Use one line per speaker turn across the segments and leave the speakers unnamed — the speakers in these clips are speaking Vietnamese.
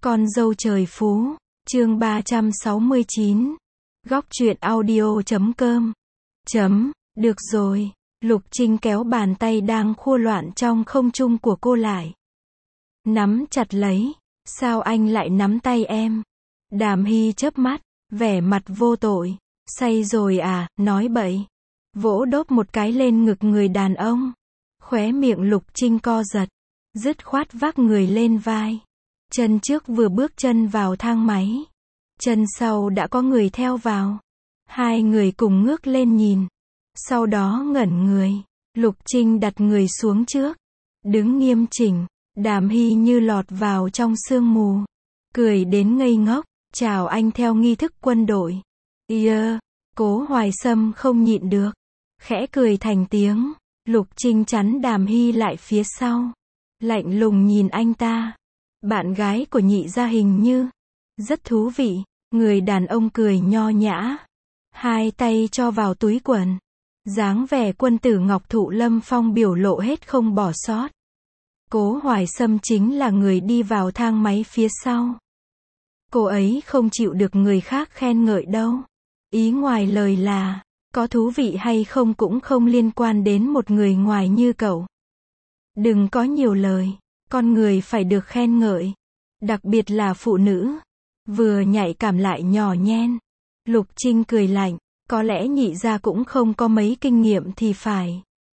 Con dâu trời phú, chương 369. Góc truyện audio.com. Được rồi, Lục Trinh kéo bàn tay đang khua loạn trong không trung của cô lại. Nắm chặt lấy, sao anh lại nắm tay em? Đàm Hy chớp mắt, vẻ mặt vô tội. Say rồi à, nói bậy. Vỗ đốp một cái lên ngực người đàn ông. Khóe miệng Lục Trinh co giật, dứt khoát vác người lên vai. Chân trước vừa bước chân vào thang máy, chân sau đã có người theo vào. Hai người cùng ngước lên nhìn, sau đó ngẩn người. Lục Trinh đặt người xuống trước, đứng nghiêm chỉnh. Đàm Hy như lọt vào trong sương mù, cười đến ngây ngốc. Chào anh theo nghi thức quân đội. Cố Hoài Sâm không nhịn được, khẽ cười thành tiếng. Lục Trinh chắn Đàm Hy lại phía sau, lạnh lùng nhìn anh ta. Bạn gái của nhị gia hình như rất thú vị. Người đàn ông cười nho nhã, hai tay cho vào túi quần, dáng vẻ quân tử ngọc thụ lâm phong biểu lộ hết không bỏ sót. Cố Hoài Sâm chính là người đi vào thang máy phía sau. Cô ấy không chịu được người khác khen ngợi đâu. Ý ngoài lời là, có thú vị hay không cũng không liên quan đến một người ngoài như cậu. Đừng có nhiều lời, con người phải được khen ngợi. Đặc biệt là phụ nữ, vừa nhạy cảm lại nhỏ nhen. Lục Trinh cười lạnh, có lẽ nhị gia cũng không có mấy kinh nghiệm thì phải.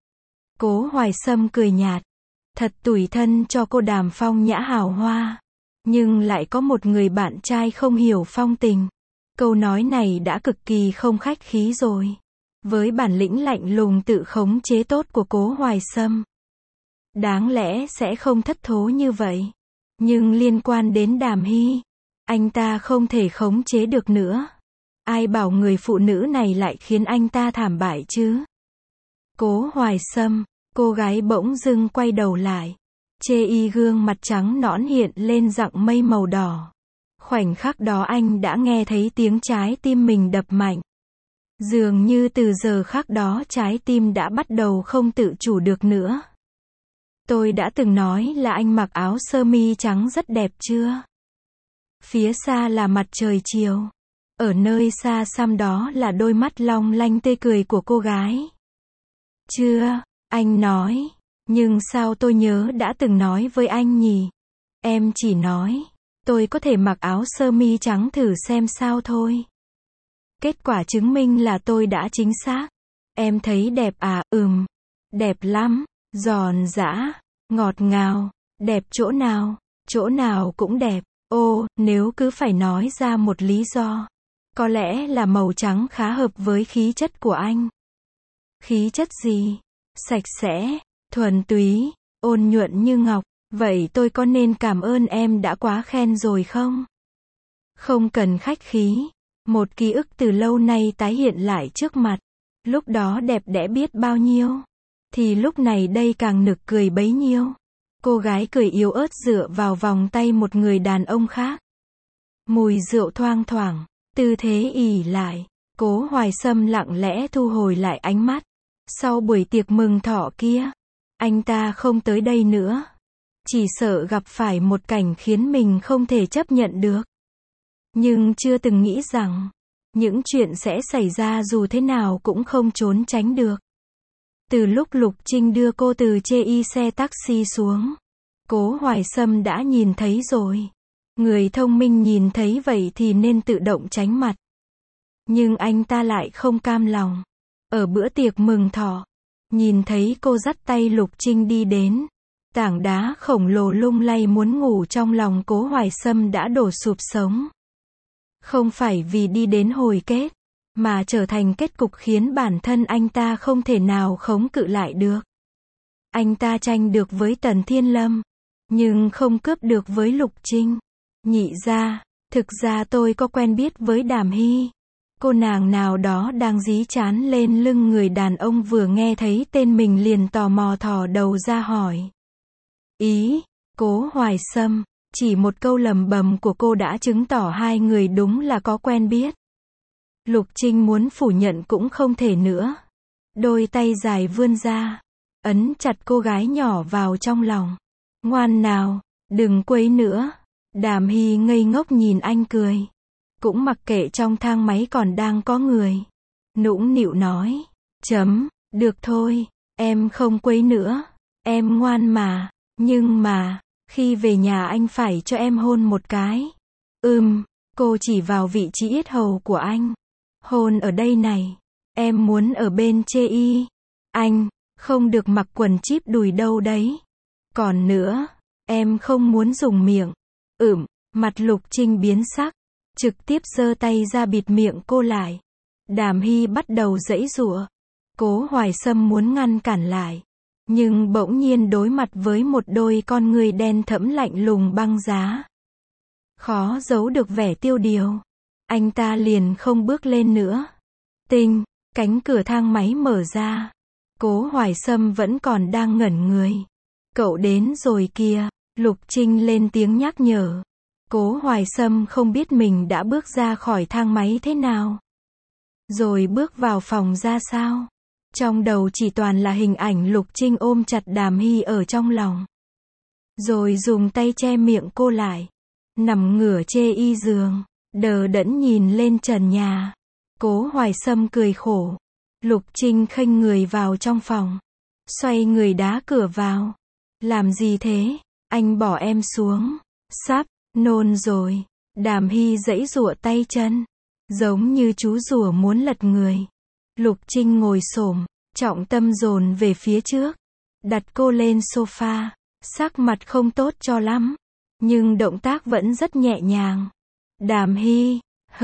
Cố Hoài Sâm cười nhạt, thật tủi thân cho cô Đàm phong nhã hào hoa, nhưng lại có một người bạn trai không hiểu phong tình. Câu nói này đã cực kỳ không khách khí rồi. Với bản lĩnh lạnh lùng tự khống chế tốt của Cố Hoài Sâm, đáng lẽ sẽ không thất thố như vậy. Nhưng liên quan đến Đàm Hy, anh ta không thể khống chế được nữa. Ai bảo người phụ nữ này lại khiến anh ta thảm bại chứ? Cố Hoài Sâm, cô gái bỗng dưng quay đầu lại. Chê y gương mặt trắng nõn hiện lên dặng mây màu đỏ. Khoảnh khắc đó anh đã nghe thấy tiếng trái tim mình đập mạnh. Dường như từ giờ khắc đó trái tim đã bắt đầu không tự chủ được nữa. Tôi đã từng nói là anh mặc áo sơ mi trắng rất đẹp chưa? Phía xa là mặt trời chiều. Ở nơi xa xăm đó là đôi mắt long lanh tươi cười của cô gái. Chưa, anh nói. Nhưng sao tôi nhớ đã từng nói với anh nhỉ? Em chỉ nói, tôi có thể mặc áo sơ mi trắng thử xem sao thôi. Kết quả chứng minh là tôi đã chính xác. Em thấy đẹp à? Đẹp lắm, giòn giã, ngọt ngào, đẹp chỗ nào? Chỗ nào cũng đẹp. Nếu cứ phải nói ra một lý do, có lẽ là màu trắng khá hợp với khí chất của anh. Khí chất gì? Sạch sẽ, thuần túy, ôn nhuận như ngọc. Vậy tôi có nên cảm ơn em đã quá khen rồi không? Không cần khách khí. Một ký ức từ lâu nay tái hiện lại trước mặt. Lúc đó đẹp đẽ biết bao nhiêu, thì lúc này đây càng nực cười bấy nhiêu. Cô gái cười yếu ớt dựa vào vòng tay một người đàn ông khác. Mùi rượu thoang thoảng, tư thế ỉ lại. Cố Hoài Sâm lặng lẽ thu hồi lại ánh mắt. Sau buổi tiệc mừng thọ kia, anh ta không tới đây nữa. Chỉ sợ gặp phải một cảnh khiến mình không thể chấp nhận được. Nhưng chưa từng nghĩ rằng, những chuyện sẽ xảy ra dù thế nào cũng không trốn tránh được. Từ lúc Lục Trinh đưa cô từ chê xe taxi xuống, Cố Hoài Sâm đã nhìn thấy rồi. Người thông minh nhìn thấy vậy thì nên tự động tránh mặt. Nhưng anh ta lại không cam lòng. Ở bữa tiệc mừng thọ, nhìn thấy cô dắt tay Lục Trinh đi đến, tảng đá khổng lồ lung lay muốn ngủ trong lòng Cố Hoài Sâm đã đổ sụp sống. Không phải vì đi đến hồi kết, mà trở thành kết cục khiến bản thân anh ta không thể nào khống cự lại được. Anh ta tranh được với Tần Thiên Lâm, nhưng không cướp được với Lục Trinh. Nhị gia, thực ra tôi có quen biết với Đàm Hy. Cô nàng nào đó đang dí chán lên lưng người đàn ông vừa nghe thấy tên mình liền tò mò thò đầu ra hỏi. Cố Hoài Sâm, chỉ một câu lầm bầm của cô đã chứng tỏ hai người đúng là có quen biết. Lục Trinh muốn phủ nhận cũng không thể nữa. Đôi tay dài vươn ra, ấn chặt cô gái nhỏ vào trong lòng. Ngoan nào, đừng quấy nữa. Đàm Hy ngây ngốc nhìn anh cười. Cũng mặc kệ trong thang máy còn đang có người. Nũng nịu nói. Được thôi, em không quấy nữa. Em ngoan mà. Nhưng mà, khi về nhà anh phải cho em hôn một cái. Cô chỉ vào vị trí yết hầu của anh. Hôn ở đây này. Em muốn ở bên chê y. Anh, không được mặc quần chíp đùi đâu đấy. Còn nữa, em không muốn dùng miệng. Mặt Lục Trinh biến sắc. Trực tiếp giơ tay ra bịt miệng cô lại. Đàm Hy bắt đầu giãy giụa. Cố Hoài Sâm muốn ngăn cản lại. Nhưng bỗng nhiên đối mặt với một đôi con người đen thẫm lạnh lùng băng giá. Khó giấu được vẻ tiêu điều. Anh ta liền không bước lên nữa. Cánh cửa thang máy mở ra. Cố Hoài Sâm vẫn còn đang ngẩn người. Cậu đến rồi kìa. Lục Trinh lên tiếng nhắc nhở. Cố Hoài Sâm không biết mình đã bước ra khỏi thang máy thế nào. Rồi bước vào phòng ra sao. Trong đầu chỉ toàn là hình ảnh Lục Trinh ôm chặt Đàm Hy ở trong lòng. Rồi dùng tay che miệng cô lại. Nằm ngửa chê y giường. Đờ đẫn nhìn lên trần nhà. Cố Hoài Sâm cười khổ. Lục Trinh khênh người vào trong phòng. Xoay người đá cửa vào. Làm gì thế? Anh bỏ em xuống. Sắp nôn rồi. Đàm Hy giãy giụa tay chân. Giống như chú rùa muốn lật người. Lục Trinh ngồi xổm, trọng tâm dồn về phía trước. Đặt cô lên sofa. Sắc mặt không tốt cho lắm. Nhưng động tác vẫn rất nhẹ nhàng. Đàm Hy,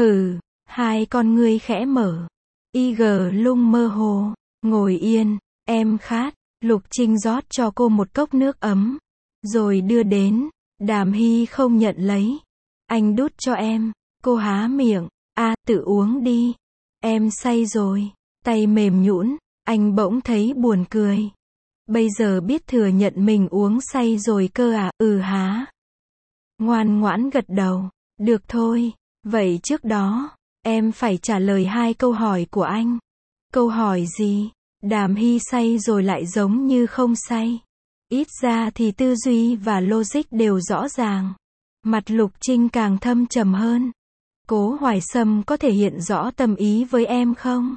hai con ngươi khẽ mở. IG lung mơ hồ. Ngồi yên, em khát. Lục Trinh rót cho cô một cốc nước ấm. Rồi đưa đến. Đàm Hy không nhận lấy. Anh đút cho em. Cô há miệng. Tự uống đi. Em say rồi. Tay mềm nhũn. Anh bỗng thấy buồn cười. Bây giờ biết thừa nhận mình uống say rồi cơ à? Há. Ngoan ngoãn gật đầu. Được thôi. Vậy trước đó, em phải trả lời 2 câu hỏi của anh. Câu hỏi gì? Đàm Hy say rồi lại giống như không say. Ít ra thì tư duy và logic đều rõ ràng. Mặt Lục Trinh càng thâm trầm hơn. Cố Hoài Sâm có thể hiện rõ tâm ý với em không?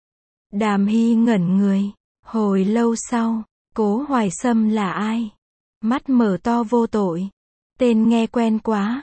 Đàm Hy ngẩn người. Hồi lâu sau, Cố Hoài Sâm là ai? Mắt mở to vô tội. Tên nghe quen quá.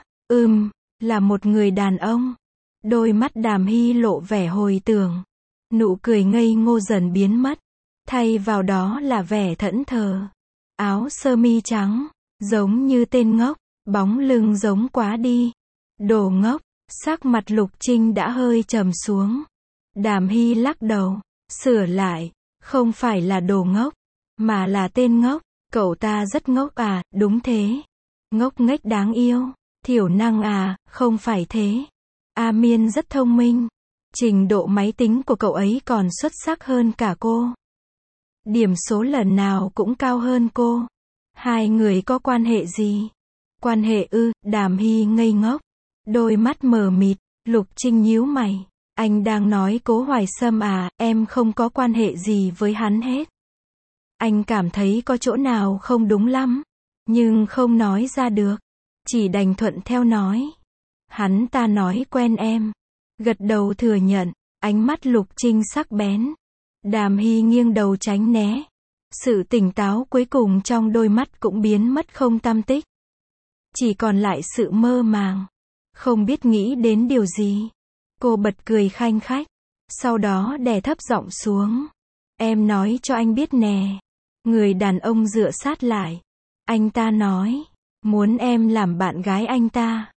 Là một người đàn ông. Đôi mắt Đàm Hy lộ vẻ hồi tưởng. Nụ cười ngây ngô dần biến mất. Thay vào đó là vẻ thẫn thờ. Áo sơ mi trắng. Giống như tên ngốc. Bóng lưng giống quá đi. Đồ ngốc. Sắc mặt Lục Trinh đã hơi trầm xuống. Đàm Hy lắc đầu. Sửa lại. Không phải là đồ ngốc. Mà là tên ngốc. Cậu ta rất ngốc à? Đúng thế. Ngốc nghếch đáng yêu. Thiểu năng à? Không phải thế. A Miên rất thông minh. Trình độ máy tính của cậu ấy còn xuất sắc hơn cả cô. Điểm số lần nào cũng cao hơn cô. Hai người có quan hệ gì? Quan hệ ư? Đàm Hy ngây ngốc. Đôi mắt mờ mịt. Lục Trinh nhíu mày. Anh đang nói Cố Hoài Sâm à? Em không có quan hệ gì với hắn hết. Anh cảm thấy có chỗ nào không đúng lắm. Nhưng không nói ra được. Chỉ đành thuận theo nói. Hắn ta nói quen em. Gật đầu thừa nhận. Ánh mắt Lục Trinh sắc bén. Đàm Hy nghiêng đầu tránh né. Sự tỉnh táo cuối cùng trong đôi mắt cũng biến mất không tăm tích. Chỉ còn lại sự mơ màng. Không biết nghĩ đến điều gì. Cô bật cười khanh khách. Sau đó đè thấp giọng xuống. Em nói cho anh biết nè. Người đàn ông dựa sát lại. Anh ta nói. Muốn em làm bạn gái anh ta.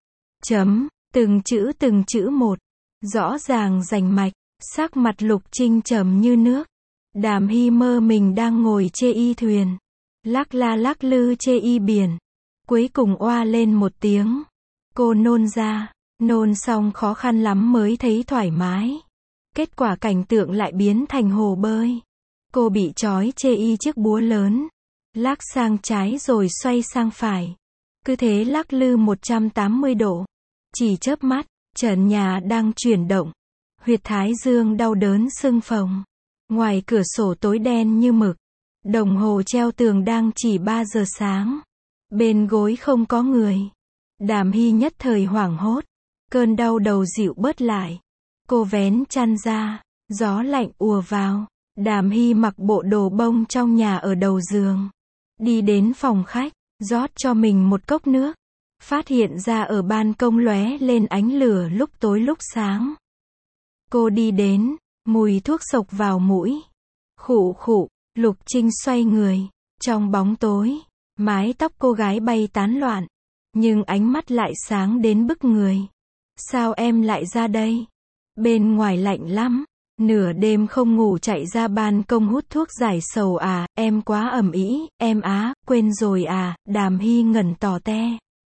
Từng chữ một. Rõ ràng rành mạch. Sắc mặt Lục Trinh trầm như nước. Đàm Hy mơ mình đang ngồi chê y thuyền. Lắc la lắc lư chê y biển. Cuối cùng oa lên một tiếng. Cô nôn ra. Nôn xong khó khăn lắm mới thấy thoải mái. Kết quả cảnh tượng lại biến thành hồ bơi. Cô bị trói chê y chiếc búa lớn. Lắc sang trái rồi xoay sang phải. Cứ thế lắc lư 180 độ. Chỉ chớp mắt, trần nhà đang chuyển động. Huyệt thái dương đau đớn sưng phồng. Ngoài cửa sổ tối đen như mực. Đồng hồ treo tường đang chỉ 3 giờ sáng. Bên gối không có người. Đàm Hy nhất thời hoảng hốt. Cơn đau đầu dịu bớt lại. Cô vén chăn ra. Gió lạnh ùa vào. Đàm Hy mặc bộ đồ bông trong nhà ở đầu giường. Đi đến phòng khách. Rót cho mình một cốc nước. Phát hiện ra ở ban công lóe lên ánh lửa lúc tối lúc sáng. Cô đi đến. Mùi thuốc sộc vào mũi. Khụ khụ. Lục Trinh xoay người. Trong bóng tối. Mái tóc cô gái bay tán loạn. Nhưng ánh mắt lại sáng đến bức người. Sao em lại ra đây? Bên ngoài lạnh lắm. Nửa đêm không ngủ chạy ra ban công hút thuốc giải sầu à? Em quá ầm ĩ, em á, quên rồi à? Đàm Hy ngẩn tò te.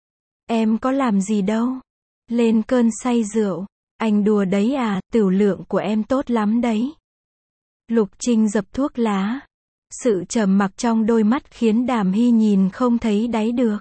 Em có làm gì đâu. Lên cơn say rượu. Anh đùa đấy à? Tửu lượng của em tốt lắm đấy. Lục Trinh dập thuốc lá. Sự trầm mặc trong đôi mắt khiến Đàm Hy nhìn không thấy đáy được.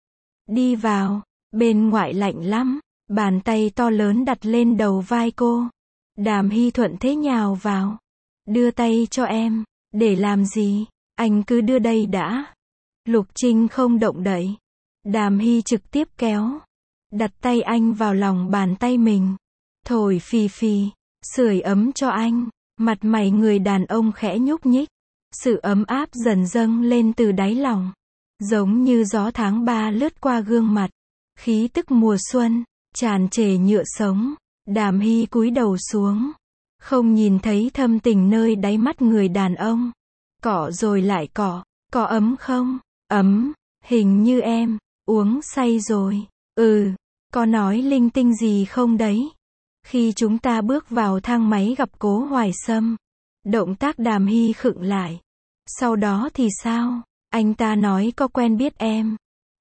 Đi vào. Bên ngoài lạnh lắm. Bàn tay to lớn đặt lên đầu vai cô. Đàm Hy thuận thế nhào vào. Đưa tay cho em. Để làm gì? Anh cứ đưa đây đã. Lục Trinh không động đậy. Đàm Hy trực tiếp kéo. Đặt tay anh vào lòng bàn tay mình. Thổi phì phì. Sưởi ấm cho anh. Mặt mày người đàn ông khẽ nhúc nhích. Sự ấm áp dần dâng lên từ đáy lòng. Giống như gió tháng 3 lướt qua gương mặt. Khí tức mùa xuân. Tràn trề nhựa sống. Đàm Hy cúi đầu xuống. Không nhìn thấy thâm tình nơi đáy mắt người đàn ông. Cọ rồi lại cọ. Có ấm không? Ấm. Hình như em. Uống say rồi. Có nói linh tinh gì không đấy? Khi chúng ta bước vào thang máy gặp Cố Hoài Sâm. Động tác Đàm Hy khựng lại. Sau đó thì sao? Anh ta nói có quen biết em.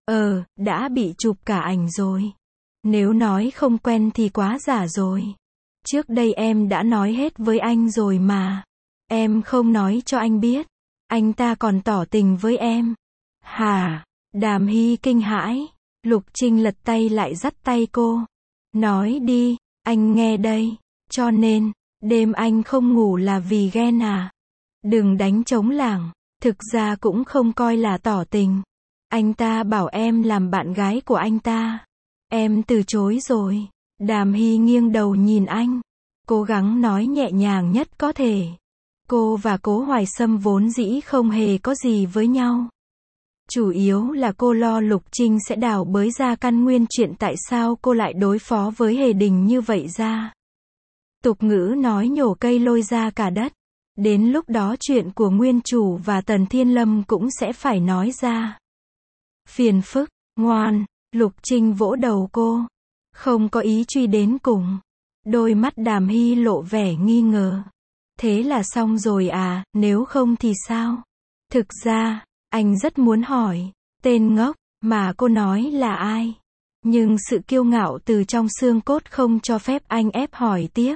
Đã bị chụp cả ảnh rồi. Nếu nói không quen thì quá giả rồi. Trước đây em đã nói hết với anh rồi mà. Em không nói cho anh biết. Anh ta còn tỏ tình với em. Hả? Đàm Hy kinh hãi. Lục Trinh lật tay lại dắt tay cô. Nói đi, anh nghe đây. Cho nên, đêm anh không ngủ là vì ghen à? Đừng đánh trống lảng. Thực ra cũng không coi là tỏ tình. Anh ta bảo em làm bạn gái của anh ta. Em từ chối rồi. Đàm Hy nghiêng đầu nhìn anh. Cố gắng nói nhẹ nhàng nhất có thể. Cô và Cố Hoài Sâm vốn dĩ không hề có gì với nhau. Chủ yếu là cô lo Lục Trinh sẽ đào bới ra căn nguyên chuyện tại sao cô lại đối phó với Hề Đình như vậy ra. Tục ngữ nói nhổ cây lôi ra cả đất. Đến lúc đó chuyện của nguyên chủ và Tần Thiên Lâm cũng sẽ phải nói ra. Phiền phức, ngoan. Lục Trinh vỗ đầu cô. Không có ý truy đến cùng. Đôi mắt Đàm Hy lộ vẻ nghi ngờ. Thế là xong rồi à? Nếu không thì sao? Thực ra, anh rất muốn hỏi. Tên ngốc mà cô nói là ai? Nhưng sự kiêu ngạo từ trong xương cốt không cho phép anh ép hỏi tiếp.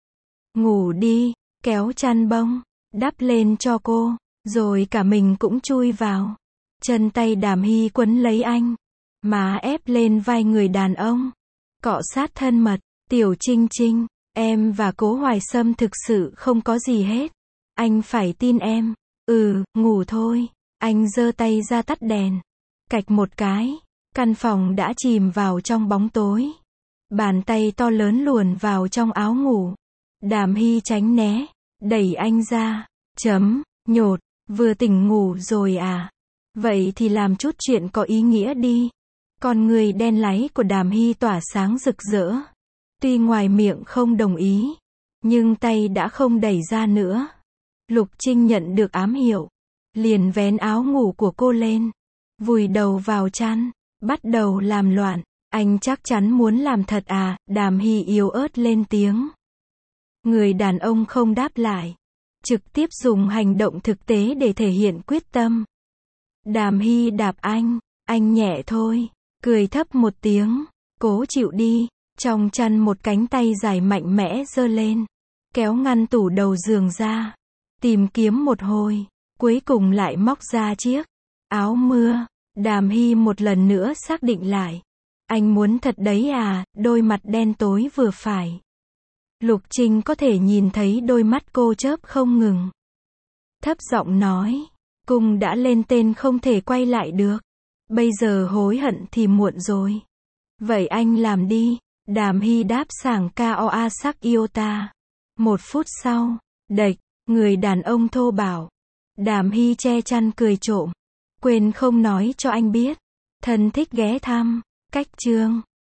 Ngủ đi. Kéo chăn bông. Đắp lên cho cô. Rồi cả mình cũng chui vào. Chân tay Đàm Hy quấn lấy anh. Má ép lên vai người đàn ông. Cọ sát thân mật. Tiểu Trinh Trinh, em và Cố Hoài Sâm thực sự không có gì hết. Anh phải tin em. Ngủ thôi. Anh giơ tay ra tắt đèn. Cạch một cái. Căn phòng đã chìm vào trong bóng tối. Bàn tay to lớn luồn vào trong áo ngủ. Đàm Hy tránh né. Đẩy anh ra. Nhột. Vừa tỉnh ngủ rồi à? Vậy thì làm chút chuyện có ý nghĩa đi. Con người đen láy của Đàm Hy tỏa sáng rực rỡ. Tuy ngoài miệng không đồng ý, nhưng tay đã không đẩy ra nữa. Lục Trinh nhận được ám hiệu. Liền vén áo ngủ của cô lên. Vùi đầu vào chăn. Bắt đầu làm loạn. Anh chắc chắn muốn làm thật à? Đàm Hy yếu ớt lên tiếng. Người đàn ông không đáp lại. Trực tiếp dùng hành động thực tế để thể hiện quyết tâm. Đàm Hy đạp anh nhẹ thôi. Cười thấp một tiếng. Cố chịu đi. Trong chăn một cánh tay dài mạnh mẽ giơ lên. Kéo ngăn tủ đầu giường ra. Tìm kiếm một hồi. Cuối cùng lại móc ra chiếc áo mưa. Đàm Hy một lần nữa xác định lại. Anh muốn thật đấy à? Đôi mặt đen tối vừa phải. Lục Trinh có thể nhìn thấy đôi mắt cô chớp không ngừng. Thấp giọng nói. Cung đã lên tên không thể quay lại được. Bây giờ hối hận thì muộn rồi. Vậy anh làm đi. Đàm Hy đáp sảng ca oa sắc yêu ta. 1 phút sau, đệch, người đàn ông thô bạo. Đàm Hy che chăn cười trộm. Quên không nói cho anh biết. Thân thích ghé thăm. Cách chương